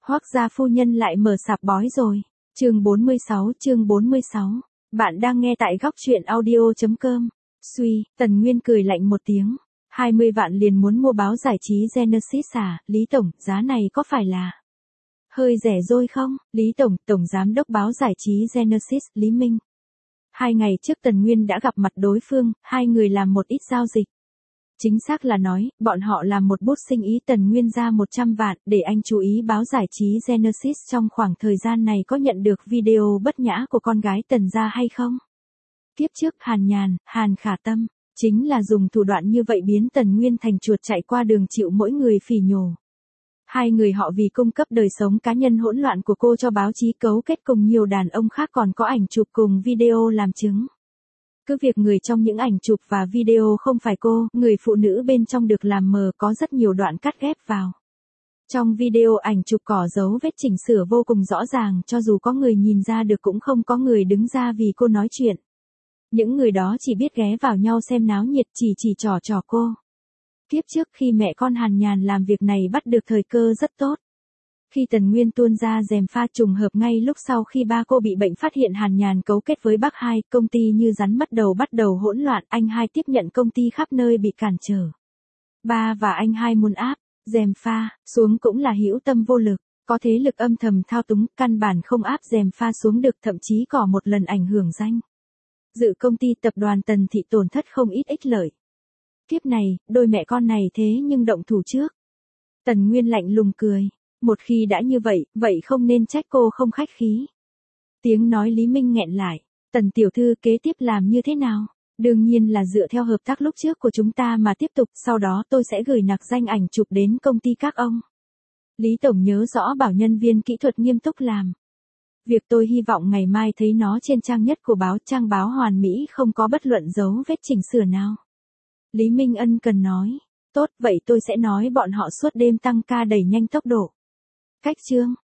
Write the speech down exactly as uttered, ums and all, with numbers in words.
Hoác gia phu nhân lại mở sạp bói rồi. Chương bốn mươi sáu, chương bốn mươi sáu. Bạn đang nghe tại góc truyện audio chấm com. Suy, Tần Nguyên cười lạnh một tiếng. hai mươi vạn liền muốn mua báo giải trí Genesis à, Lý Tổng, giá này có phải là hơi rẻ rồi không? Lý Tổng, Tổng Giám đốc báo giải trí Genesis, Lý Minh. Hai ngày trước Tần Nguyên đã gặp mặt đối phương, hai người làm một ít giao dịch. Chính xác là nói, bọn họ làm một bút sinh ý. Tần Nguyên ra một trăm vạn, để anh chú ý báo giải trí Genesis trong khoảng thời gian này có nhận được video bất nhã của con gái Tần gia hay không? Tiếp trước Hàn Nhàn, Hàn Khả Tâm, chính là dùng thủ đoạn như vậy biến Tần Nguyên thành chuột chạy qua đường chịu mỗi người phỉ nhổ. Hai người họ vì cung cấp đời sống cá nhân hỗn loạn của cô cho báo chí cấu kết cùng nhiều đàn ông khác còn có ảnh chụp cùng video làm chứng. Cứ việc người trong những ảnh chụp và video không phải cô, người phụ nữ bên trong được làm mờ có rất nhiều đoạn cắt ghép vào. Trong video ảnh chụp cỏ dấu vết chỉnh sửa vô cùng rõ ràng, cho dù có người nhìn ra được cũng không có người đứng ra vì cô nói chuyện. Những người đó chỉ biết ghé vào nhau xem náo nhiệt, chỉ chỉ trò trò cô. Kiếp trước khi mẹ con Hàn Nhàn làm việc này bắt được thời cơ rất tốt. Khi Tần Nguyên tuôn ra gièm pha trùng hợp ngay lúc sau khi ba cô bị bệnh phát hiện Hàn Nhàn cấu kết với bác hai, công ty như rắn mất đầu bắt đầu hỗn loạn, anh hai tiếp nhận công ty khắp nơi bị cản trở. Ba và anh hai muốn áp gièm pha xuống cũng là hữu tâm vô lực, có thế lực âm thầm thao túng, căn bản không áp gièm pha xuống được, thậm chí có một lần ảnh hưởng danh dự công ty tập đoàn Tần Thị tổn thất không ít ích lợi. Kiếp này, đôi mẹ con này thế nhưng động thủ trước. Tần Nguyên lạnh lùng cười. Một khi đã như vậy, vậy không nên trách cô không khách khí. Tiếng nói Lý Minh nghẹn lại. Tần tiểu thư kế tiếp làm như thế nào? Đương nhiên là dựa theo hợp tác lúc trước của chúng ta mà tiếp tục, sau đó tôi sẽ gửi nặc danh ảnh chụp đến công ty các ông. Lý Tổng nhớ rõ bảo nhân viên kỹ thuật nghiêm túc làm. Việc tôi hy vọng ngày mai thấy nó trên trang nhất của báo, trang báo hoàn mỹ không có bất luận dấu vết chỉnh sửa nào. Lý Minh ân cần nói. Tốt, vậy tôi sẽ nói bọn họ suốt đêm tăng ca đẩy nhanh tốc độ. Cách chương,